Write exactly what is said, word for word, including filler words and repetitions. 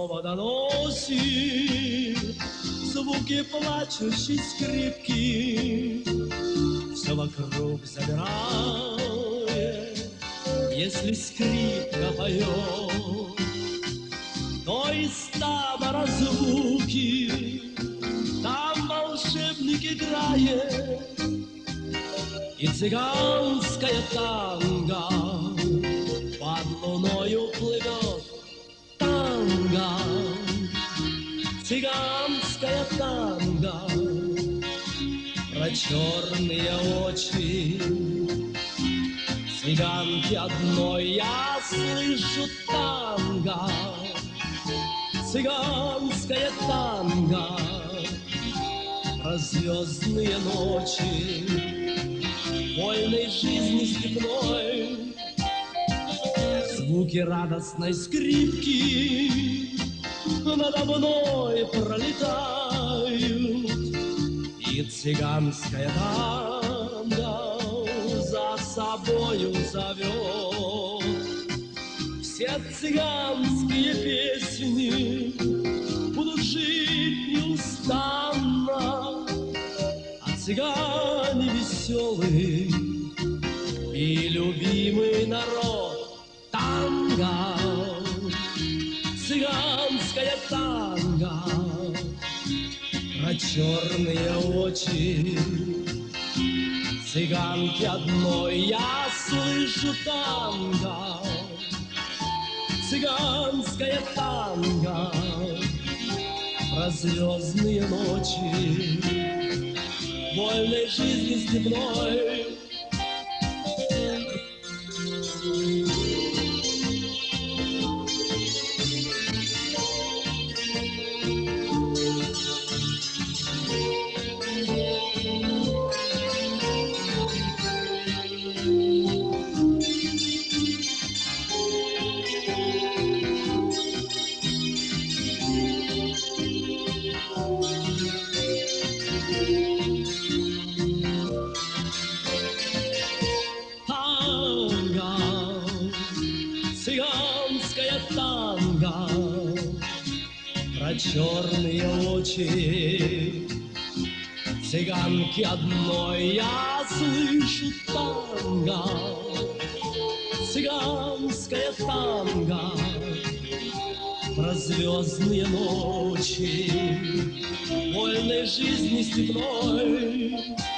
снова доносит звуки плачущей скрипки. Все вокруг замирает, если скрипка поет, то из табора звуки, там волшебник играет, и цыганская танго под луною плывет. Танго, цыганская танго, про черные очи цыганки одной я слышу. Танго, цыганская танго, про звездные ночи вольной жизни степной. Звуки радостной скрипки надо мной пролетают, и цыганская танго за собою зовет. Все цыганские песни будут жить неустанно, а цыгане веселый и любимый народ. Танго, цыганская танго, про черные очи цыганки одной я слышу. Танго, цыганская танго, про звездные ночи вольной жизни степной. Цыганская танго, про черные очи цыганки одной я слышу. Танго, цыганская танго, про звездные ночи вольной жизни степной.